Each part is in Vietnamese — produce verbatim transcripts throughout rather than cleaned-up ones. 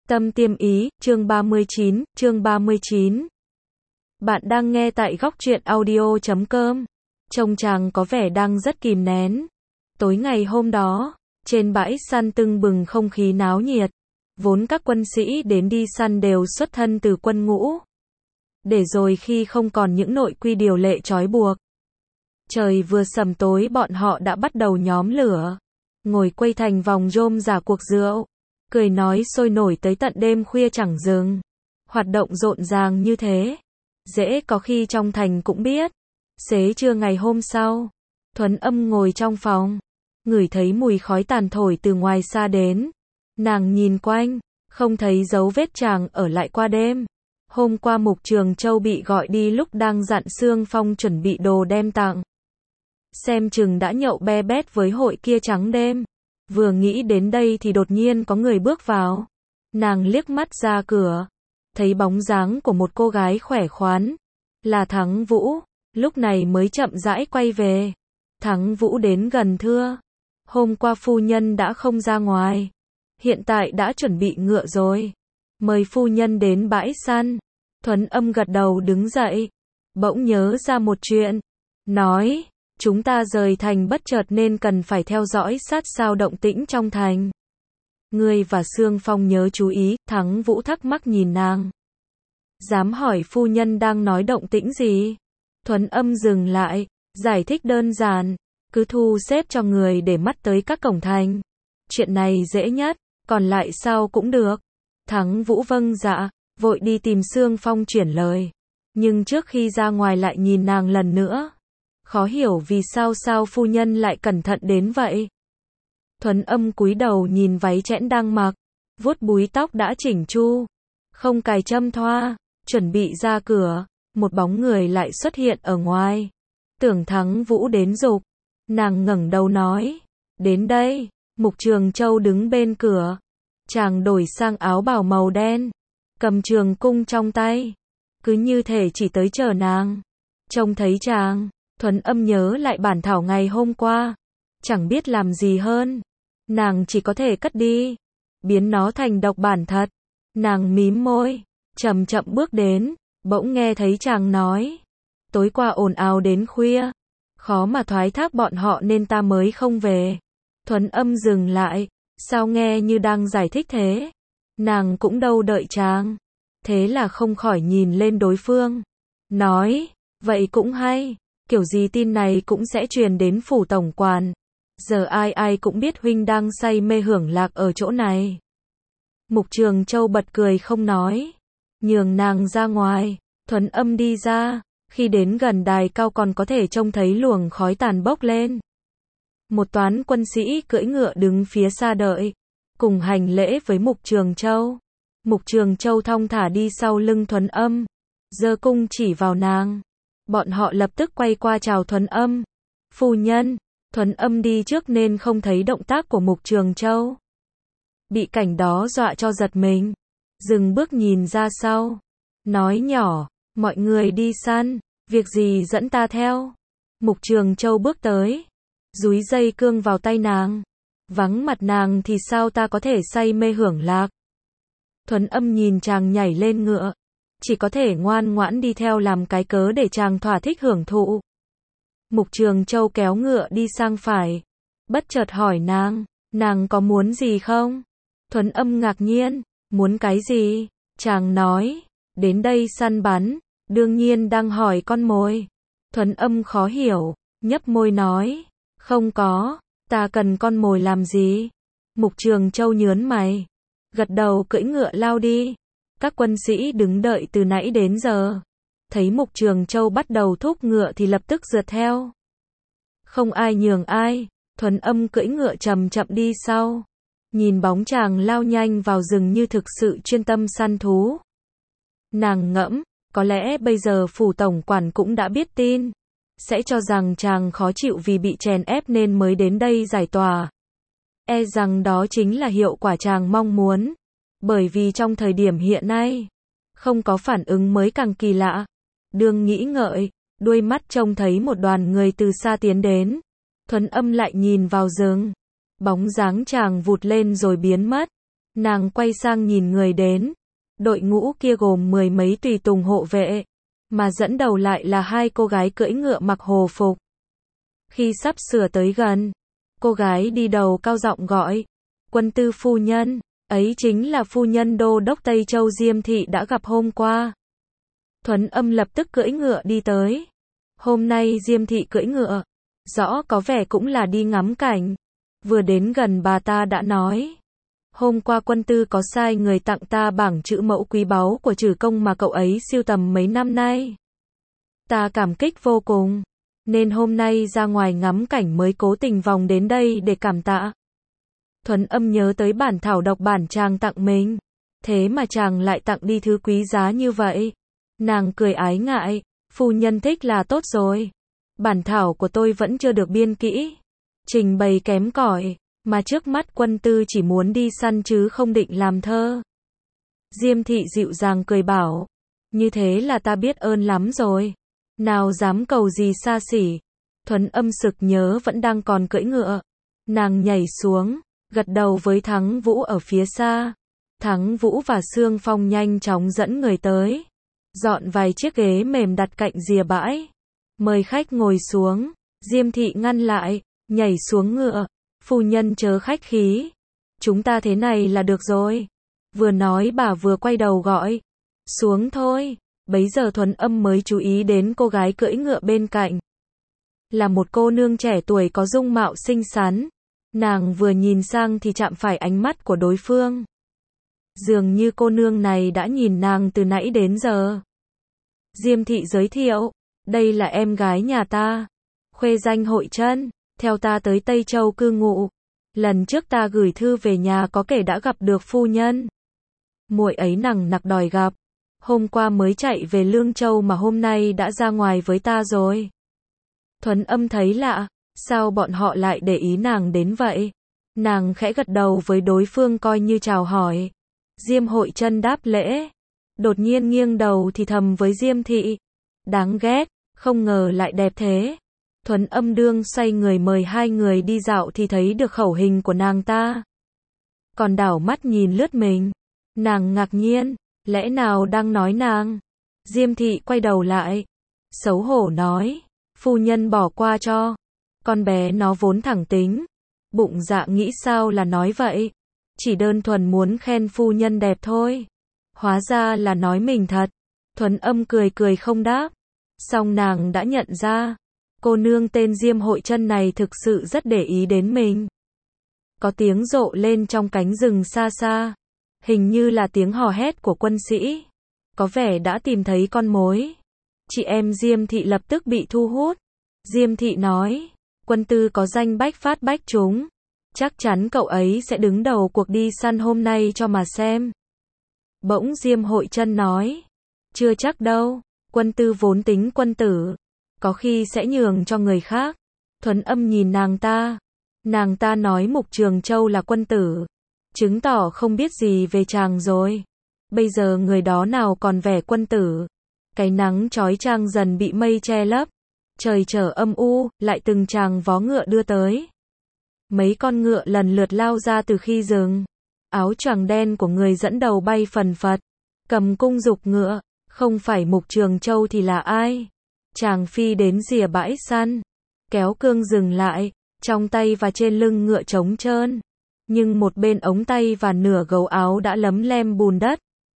Tâm Tiêm Ý, chương ba mươi chín, chương ba mươi chín. Bạn đang nghe tại góc truyện audio chấm com. Trông chàng có vẻ đang rất kìm nén. Tối ngày hôm đó, trên bãi săn tưng bừng không khí náo nhiệt. Vốn các quân sĩ đến đi săn đều xuất thân từ quân ngũ. Để rồi khi không còn những nội quy điều lệ trói buộc. Trời vừa sầm tối bọn họ đã bắt đầu nhóm lửa. Ngồi quây thành vòng rôm rả cuộc rượu. Cười nói sôi nổi tới tận đêm khuya chẳng dừng. Hoạt động rộn ràng như thế. Dễ có khi trong thành cũng biết. Xế trưa ngày hôm sau, Thuấn Âm ngồi trong phòng. Ngửi thấy mùi khói tàn thổi từ ngoài xa đến. Nàng nhìn quanh, không thấy dấu vết chàng ở lại qua đêm. Hôm qua Mục Trường Châu bị gọi đi lúc đang dặn Sương Phong chuẩn bị đồ đem tặng. Xem chừng đã nhậu be bét với hội kia trắng đêm. Vừa nghĩ đến đây thì đột nhiên có người bước vào. Nàng liếc mắt ra cửa, thấy bóng dáng của một cô gái khỏe khoắn, là Thắng Vũ, lúc này mới chậm rãi quay về. Thắng Vũ đến gần thưa, hôm qua phu nhân đã không ra ngoài, hiện tại đã chuẩn bị ngựa rồi, mời phu nhân đến bãi săn. Thuấn Âm gật đầu đứng dậy, bỗng nhớ ra một chuyện, nói, chúng ta rời thành bất chợt nên cần phải theo dõi sát sao động tĩnh trong thành. Ngươi và Sương Phong nhớ chú ý. Thắng Vũ thắc mắc nhìn nàng. Dám hỏi phu nhân đang nói động tĩnh gì? Thuấn Âm dừng lại, giải thích đơn giản, cứ thu xếp cho người để mắt tới các cổng thành. Chuyện này dễ nhất, còn lại sau cũng được. Thắng Vũ vâng dạ, vội đi tìm Sương Phong chuyển lời. Nhưng trước khi ra ngoài lại nhìn nàng lần nữa. Khó hiểu vì sao sao phu nhân lại cẩn thận đến vậy. Thuấn Âm cúi đầu nhìn váy chẽn đang mặc, vuốt búi tóc đã chỉnh chu, không cài châm thoa, chuẩn bị ra cửa, một bóng người lại xuất hiện ở ngoài. Tưởng Thắng Vũ đến giục, nàng ngẩng đầu nói, đến đây. Mục Trường Châu đứng bên cửa, chàng đổi sang áo bào màu đen, cầm trường cung trong tay, cứ như thể chỉ tới chờ nàng. Trông thấy chàng, Thuấn Âm nhớ lại bản thảo ngày hôm qua, chẳng biết làm gì hơn, nàng chỉ có thể cất đi, biến nó thành độc bản thật. Nàng mím môi, chậm chậm bước đến, bỗng nghe thấy chàng nói, tối qua ồn ào đến khuya, khó mà thoái thác bọn họ nên ta mới không về. Thuấn Âm dừng lại, sao nghe như đang giải thích thế? Nàng cũng đâu đợi chàng, thế là không khỏi nhìn lên đối phương, nói, vậy cũng hay. Kiểu gì tin này cũng sẽ truyền đến phủ tổng quản. Giờ ai ai cũng biết huynh đang say mê hưởng lạc ở chỗ này. Mục Trường Châu bật cười không nói, nhường nàng ra ngoài. Thuấn Âm đi ra, khi đến gần đài cao còn có thể trông thấy luồng khói tàn bốc lên. Một toán quân sĩ cưỡi ngựa đứng phía xa đợi, cùng hành lễ với Mục Trường Châu. Mục Trường Châu thong thả đi sau lưng Thuấn Âm, giơ cung chỉ vào nàng. Bọn họ lập tức quay qua chào Thuấn Âm. Phu nhân. Thuấn Âm đi trước nên không thấy động tác của Mục Trường Châu. Bị cảnh đó dọa cho giật mình, dừng bước nhìn ra sau, nói nhỏ, mọi người đi săn, việc gì dẫn ta theo. Mục Trường Châu bước tới, dúi dây cương vào tay nàng, vắng mặt nàng thì sao ta có thể say mê hưởng lạc. Thuấn Âm nhìn chàng nhảy lên ngựa, chỉ có thể ngoan ngoãn đi theo làm cái cớ để chàng thỏa thích hưởng thụ. Mục Trường Châu kéo ngựa đi sang phải, bất chợt hỏi nàng, nàng có muốn gì không? Thuấn Âm ngạc nhiên, muốn cái gì? Chàng nói, đến đây săn bắn, đương nhiên đang hỏi con mồi. Thuấn Âm khó hiểu, nhấp môi nói, không có, ta cần con mồi làm gì? Mục Trường Châu nhớn mày, gật đầu cưỡi ngựa lao đi. Các quân sĩ đứng đợi từ nãy đến giờ, thấy Mục Trường Châu bắt đầu thúc ngựa thì lập tức rượt theo. Không ai nhường ai, Thuấn Âm cưỡi ngựa chậm chậm đi sau, nhìn bóng chàng lao nhanh vào rừng như thực sự chuyên tâm săn thú. Nàng ngẫm, có lẽ bây giờ phủ tổng quản cũng đã biết tin, sẽ cho rằng chàng khó chịu vì bị chèn ép nên mới đến đây giải tỏa. E rằng đó chính là hiệu quả chàng mong muốn. Bởi vì trong thời điểm hiện nay, không có phản ứng mới càng kỳ lạ. Đương nghĩ ngợi, đuôi mắt trông thấy một đoàn người từ xa tiến đến. Thuấn Âm lại nhìn vào rừng. Bóng dáng chàng vụt lên rồi biến mất. Nàng quay sang nhìn người đến. Đội ngũ kia gồm mười mấy tùy tùng hộ vệ, mà dẫn đầu lại là hai cô gái cưỡi ngựa mặc hồ phục. Khi sắp sửa tới gần, cô gái đi đầu cao giọng gọi, quân tư phu nhân, ấy chính là phu nhân đô đốc Tây Châu Diêm Thị đã gặp hôm qua. Thuấn Âm lập tức cưỡi ngựa đi tới. Hôm nay Diêm Thị cưỡi ngựa, rõ có vẻ cũng là đi ngắm cảnh. Vừa đến gần bà ta đã nói, hôm qua quân tư có sai người tặng ta bảng chữ mẫu quý báu của Trử công mà cậu ấy sưu tầm mấy năm nay. Ta cảm kích vô cùng, nên hôm nay ra ngoài ngắm cảnh mới cố tình vòng đến đây để cảm tạ. Thuấn Âm nhớ tới bản thảo độc bản chàng tặng mình, thế mà chàng lại tặng đi thứ quý giá như vậy. Nàng cười ái ngại, phu nhân thích là tốt rồi. Bản thảo của tôi vẫn chưa được biên kỹ, trình bày kém cỏi, mà trước mắt quân tư chỉ muốn đi săn chứ không định làm thơ. Diêm Thị dịu dàng cười bảo, như thế là ta biết ơn lắm rồi. Nào dám cầu gì xa xỉ. Thuấn Âm sực nhớ vẫn đang còn cưỡi ngựa. Nàng nhảy xuống, gật đầu với Thắng Vũ ở phía xa. Thắng Vũ và Sương Phong nhanh chóng dẫn người tới, dọn vài chiếc ghế mềm đặt cạnh rìa bãi, mời khách ngồi xuống. Diêm Thị ngăn lại, nhảy xuống ngựa, phu nhân chớ khách khí, chúng ta thế này là được rồi. Vừa nói bà vừa quay đầu gọi, xuống thôi. Bấy giờ Thuấn Âm mới chú ý đến cô gái cưỡi ngựa bên cạnh. Là một cô nương trẻ tuổi có dung mạo xinh xắn. Nàng vừa nhìn sang thì chạm phải ánh mắt của đối phương. Dường như cô nương này đã nhìn nàng từ nãy đến giờ. Diêm Thị giới thiệu, đây là em gái nhà ta, khuê danh Hội Trân, theo ta tới Tây Châu cư ngụ. Lần trước ta gửi thư về nhà có kể đã gặp được phu nhân. Muội ấy nằng nặc đòi gặp. Hôm qua mới chạy về Lương Châu mà hôm nay đã ra ngoài với ta rồi. Thuấn Âm thấy lạ, sao bọn họ lại để ý nàng đến vậy? Nàng khẽ gật đầu với đối phương coi như chào hỏi. Diêm Hội Trân đáp lễ, đột nhiên nghiêng đầu thì thầm với Diêm Thị, đáng ghét, không ngờ lại đẹp thế. Thuấn Âm đương xoay người mời hai người đi dạo thì thấy được khẩu hình của nàng ta. Còn đảo mắt nhìn lướt mình, nàng ngạc nhiên, lẽ nào đang nói nàng? Diêm Thị quay đầu lại, xấu hổ nói, phu nhân bỏ qua cho. Con bé nó vốn thẳng tính, bụng dạ nghĩ sao là nói vậy, chỉ đơn thuần muốn khen phu nhân đẹp thôi. Hóa ra là nói mình thật. Thuấn Âm cười cười không đáp. Song nàng đã nhận ra, cô nương tên Diêm Hội Trân này thực sự rất để ý đến mình. Có tiếng rộ lên trong cánh rừng xa xa, hình như là tiếng hò hét của quân sĩ. Có vẻ đã tìm thấy con mối. Chị em Diêm Thị lập tức bị thu hút. Diêm Thị nói, quân tư có danh bách phát bách trúng, chắc chắn cậu ấy sẽ đứng đầu cuộc đi săn hôm nay cho mà xem. Bỗng Diêm Hội Trân nói, chưa chắc đâu, quân tư vốn tính quân tử, có khi sẽ nhường cho người khác. Thuấn Âm nhìn nàng ta, nàng ta nói Mục Trường Châu là quân tử, chứng tỏ không biết gì về chàng rồi. Bây giờ người đó nào còn vẻ quân tử. Cái nắng chói chang dần bị mây che lấp, trời trở âm u, lại từng tràng vó ngựa đưa tới. Mấy con ngựa lần lượt lao ra từ khi rừng. Áo choàng đen của người dẫn đầu bay phần phật, cầm cung giục ngựa, không phải Mục Trường Châu thì là ai? Chàng phi đến rìa bãi săn, kéo cương dừng lại, trong tay và trên lưng ngựa trống trơn, nhưng một bên ống tay và nửa gấu áo đã lấm lem bùn đất.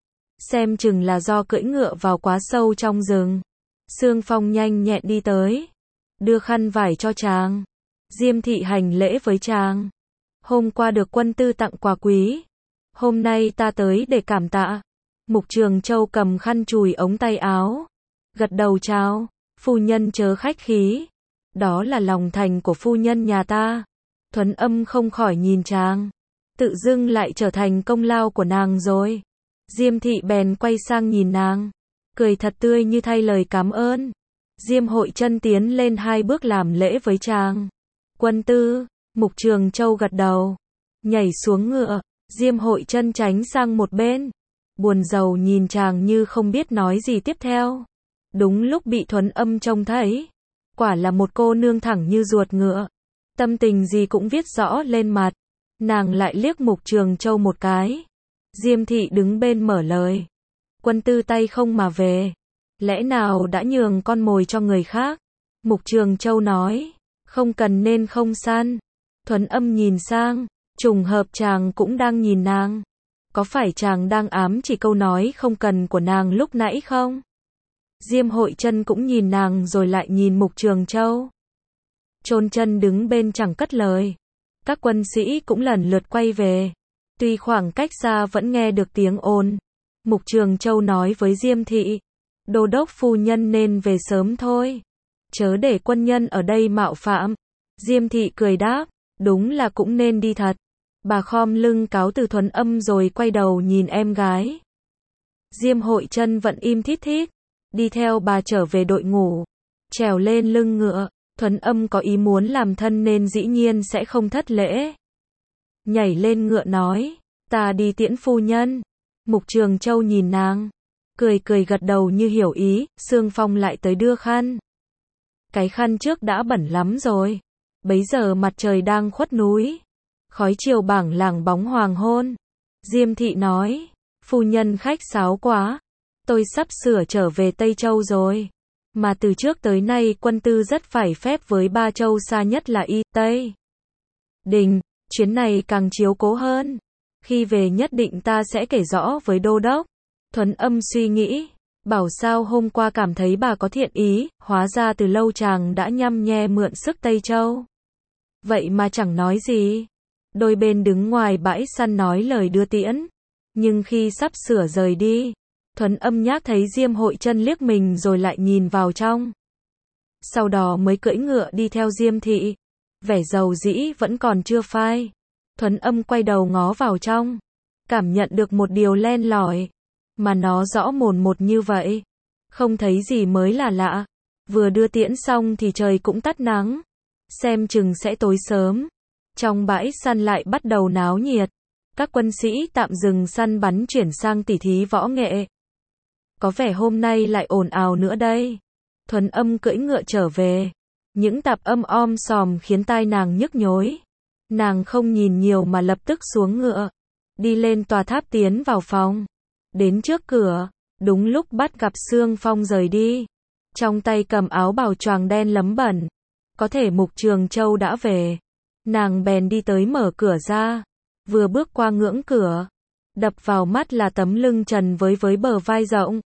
Xem chừng là do cưỡi ngựa vào quá sâu trong rừng. Sương Phong nhanh nhẹn đi tới, đưa khăn vải cho chàng. Diêm Thị hành lễ với chàng. Hôm qua được quân tư tặng quà quý, hôm nay ta tới để cảm tạ. Mục Trường Châu cầm khăn chùi ống tay áo, gật đầu chào, phu nhân chớ khách khí, đó là lòng thành của phu nhân nhà ta. Thuấn Âm không khỏi nhìn chàng, tự dưng lại trở thành công lao của nàng rồi. Diêm Thị bèn quay sang nhìn nàng, cười thật tươi như thay lời cảm ơn. Diêm Hội Trân tiến lên hai bước làm lễ với chàng. Quân tư. Mục Trường Châu gật đầu, nhảy xuống ngựa. Diêm Hội Trân tránh sang một bên, buồn rầu nhìn chàng như không biết nói gì tiếp theo. Đúng lúc bị Thuấn Âm trông thấy, quả là một cô nương thẳng như ruột ngựa, tâm tình gì cũng viết rõ lên mặt. Nàng lại liếc Mục Trường Châu một cái. Diêm thị đứng bên mở lời. Quân tư tay không mà về. Lẽ nào đã nhường con mồi cho người khác? Mục Trường Châu nói. Không cần nên không săn. Thuấn Âm nhìn sang. Trùng hợp chàng cũng đang nhìn nàng. Có phải chàng đang ám chỉ câu nói không cần của nàng lúc nãy không? Diêm Hội Chân cũng nhìn nàng rồi lại nhìn Mục Trường Châu. Chôn Chân đứng bên chẳng cất lời. Các quân sĩ cũng lần lượt quay về. Tuy khoảng cách xa vẫn nghe được tiếng ồn. Mục Trường Châu nói với Diêm thị. Đô đốc phu nhân nên về sớm thôi. Chớ để quân nhân ở đây mạo phạm. Diêm thị cười đáp. Đúng là cũng nên đi thật. Bà khom lưng cáo từ Thuấn Âm rồi quay đầu nhìn em gái. Diêm Hội Chân vẫn im thít thít. Đi theo bà trở về đội ngũ. Trèo lên lưng ngựa. Thuấn Âm có ý muốn làm thân nên dĩ nhiên sẽ không thất lễ. Nhảy lên ngựa nói. Ta đi tiễn phu nhân. Mục Trường Châu nhìn nàng. Cười cười gật đầu như hiểu ý. Sương Phong lại tới đưa khăn. Cái khăn trước đã bẩn lắm rồi. Bấy giờ mặt trời đang khuất núi. Khói chiều bảng làng bóng hoàng hôn. Diêm thị nói. Phu nhân khách sáo quá. Tôi sắp sửa trở về Tây Châu rồi. Mà từ trước tới nay quân tư rất phải phép với ba châu xa nhất là Y, Tây. Đình, chuyến này càng chiếu cố hơn. Khi về nhất định ta sẽ kể rõ với đô đốc. Thuấn Âm suy nghĩ. Bảo sao hôm qua cảm thấy bà có thiện ý, hóa ra từ lâu chàng đã nhăm nhe mượn sức Tây Châu. Vậy mà chẳng nói gì. Đôi bên đứng ngoài bãi săn nói lời đưa tiễn. Nhưng khi sắp sửa rời đi, Thuấn Âm nhác thấy Diêm Hội Chân liếc mình rồi lại nhìn vào trong. Sau đó mới cưỡi ngựa đi theo Diêm thị. Vẻ dầu dĩ vẫn còn chưa phai. Thuấn Âm quay đầu ngó vào trong. Cảm nhận được một điều len lỏi. Mà nó rõ mồn một như vậy. Không thấy gì mới là lạ. Vừa đưa tiễn xong thì trời cũng tắt nắng. Xem chừng sẽ tối sớm. Trong bãi săn lại bắt đầu náo nhiệt. Các quân sĩ tạm dừng săn bắn chuyển sang tỉ thí võ nghệ. Có vẻ hôm nay lại ồn ào nữa đây. Thuấn Âm cưỡi ngựa trở về. Những tạp âm om sòm khiến tai nàng nhức nhối. Nàng không nhìn nhiều mà lập tức xuống ngựa. Đi lên tòa tháp tiến vào phòng. Đến trước cửa. Đúng lúc bắt gặp Sương Phong rời đi. Trong tay cầm áo bào choàng đen lấm bẩn. Có thể Mục Trường Châu đã về. Nàng bèn đi tới mở cửa ra. Vừa bước qua ngưỡng cửa. Đập vào mắt là tấm lưng trần với với bờ vai rộng.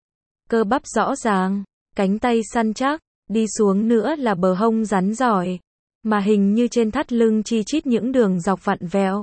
Cơ bắp rõ ràng. Cánh tay săn chắc. Đi xuống nữa là bờ hông rắn giỏi. Mà hình như trên thắt lưng chi chít những đường dọc vặn vẹo.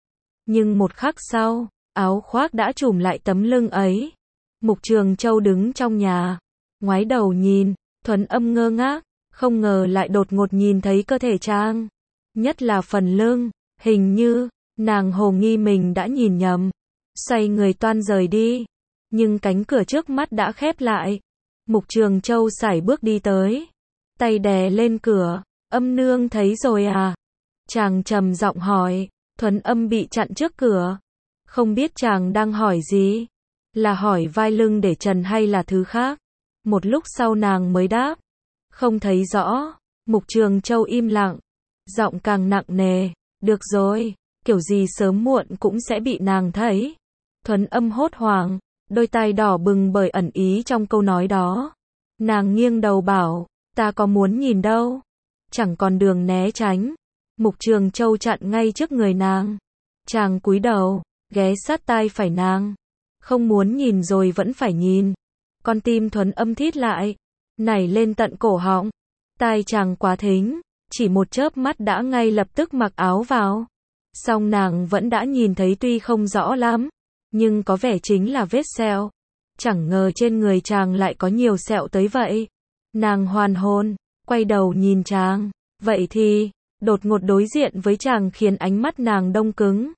Nhưng một khắc sau, áo khoác đã trùm lại tấm lưng ấy. Mục Trường Châu đứng trong nhà. Ngoái đầu nhìn. Thuấn Âm ngơ ngác. Không ngờ lại đột ngột nhìn thấy cơ thể chàng. Nhất là phần lưng. Hình như, nàng hồ nghi mình đã nhìn nhầm. Xoay người toan rời đi. Nhưng cánh cửa trước mắt đã khép lại. Mục Trường Châu sải bước đi tới. Tay đè lên cửa. Âm nương thấy rồi à? Chàng trầm giọng hỏi. Thuấn Âm bị chặn trước cửa. Không biết chàng đang hỏi gì. Là hỏi vai lưng để trần hay là thứ khác. Một lúc sau nàng mới đáp. Không thấy rõ. Mục Trường Châu im lặng. Giọng càng nặng nề. Được rồi. Kiểu gì sớm muộn cũng sẽ bị nàng thấy. Thuấn Âm hốt hoảng. Đôi tai đỏ bừng bởi ẩn ý trong câu nói đó. Nàng nghiêng đầu bảo. Ta có muốn nhìn đâu. Chẳng còn đường né tránh. Mục Trường Châu chặn ngay trước người nàng. Chàng cúi đầu. Ghé sát tai phải nàng. Không muốn nhìn rồi vẫn phải nhìn. Con tim Thuấn Âm thít lại. Nảy lên tận cổ họng. Tai chàng quá thính. Chỉ một chớp mắt đã ngay lập tức mặc áo vào. Song nàng vẫn đã nhìn thấy tuy không rõ lắm. Nhưng có vẻ chính là vết sẹo. Chẳng ngờ trên người chàng lại có nhiều sẹo tới vậy. Nàng hoàn hồn. Quay đầu nhìn chàng. Vậy thì, đột ngột đối diện với chàng khiến ánh mắt nàng đông cứng.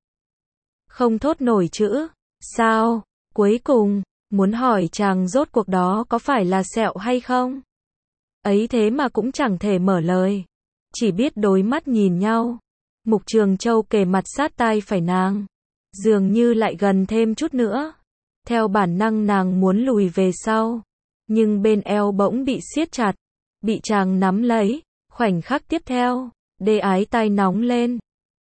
Không thốt nổi chữ. Sao? Cuối cùng, muốn hỏi chàng rốt cuộc đó có phải là sẹo hay không? Ấy thế mà cũng chẳng thể mở lời. Chỉ biết đối mắt nhìn nhau. Mục Trường Châu kề mặt sát tai phải nàng. Dường như lại gần thêm chút nữa. Theo bản năng nàng muốn lùi về sau. Nhưng bên eo bỗng bị siết chặt. Bị chàng nắm lấy. Khoảnh khắc tiếp theo. Đê ái tai nóng lên.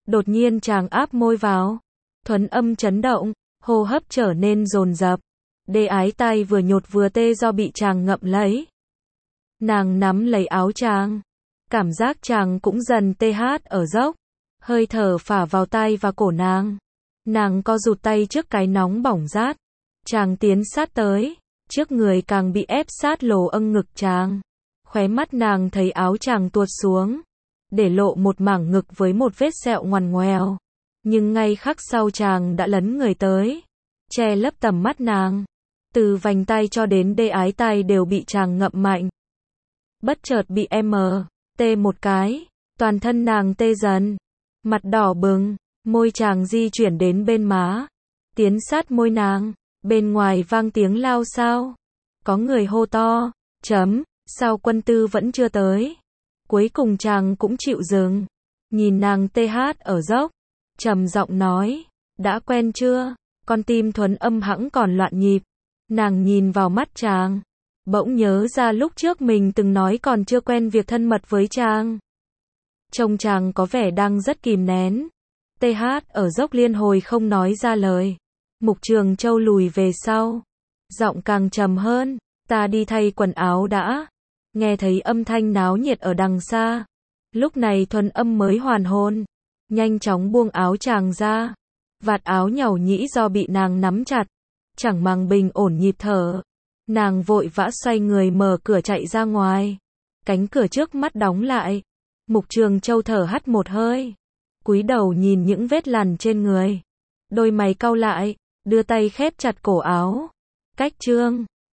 Đột nhiên chàng áp môi vào. Thuấn Âm chấn động, hô hấp trở nên dồn dập. Đê ái tai vừa nhột vừa tê do bị chàng ngậm lấy. Nàng nắm lấy áo chàng. Cảm giác chàng cũng dần tê hát ở dốc. Hơi thở phả vào tai và cổ nàng. Nàng co rụt tay trước cái nóng bỏng rát. Chàng tiến sát tới. Trước người càng bị ép sát lồ âng ngực chàng. Khóe mắt nàng thấy áo chàng tuột xuống. Để lộ một mảng ngực với một vết sẹo ngoằn ngoèo. Nhưng ngay khắc sau chàng đã lấn người tới. Che lấp tầm mắt nàng. Từ vành tay cho đến đê ái tai đều bị chàng ngậm mạnh. Bất chợt bị em tê một cái. Toàn thân nàng tê dần. Mặt đỏ bừng. Môi chàng di chuyển đến bên má. Tiến sát môi nàng. Bên ngoài vang tiếng lao xao. Có người hô to. Chấm. Sao quân tư vẫn chưa tới. Cuối cùng chàng cũng chịu dừng. Nhìn nàng tê hát ở dốc. Trầm giọng nói. Đã quen chưa? Con tim Thuấn Âm hẵng còn loạn nhịp. Nàng nhìn vào mắt chàng. Bỗng nhớ ra lúc trước mình từng nói còn chưa quen việc thân mật với chàng. Trông chàng có vẻ đang rất kìm nén. Tê hát ở dốc liên hồi không nói ra lời. Mục Trường Châu lùi về sau. Giọng càng trầm hơn. Ta đi thay quần áo đã. Nghe thấy âm thanh náo nhiệt ở đằng xa. Lúc này Thuấn Âm mới hoàn hồn. Nhanh chóng buông áo chàng ra. Vạt áo nhàu nhĩ do bị nàng nắm chặt. Chẳng màng bình ổn nhịp thở. Nàng vội vã xoay người mở cửa chạy ra ngoài. Cánh cửa trước mắt đóng lại. Mục Trường Châu thở hắt một hơi. Cúi đầu nhìn những vết lằn trên người. Đôi mày cau lại. Đưa tay khép chặt cổ áo. Cách chương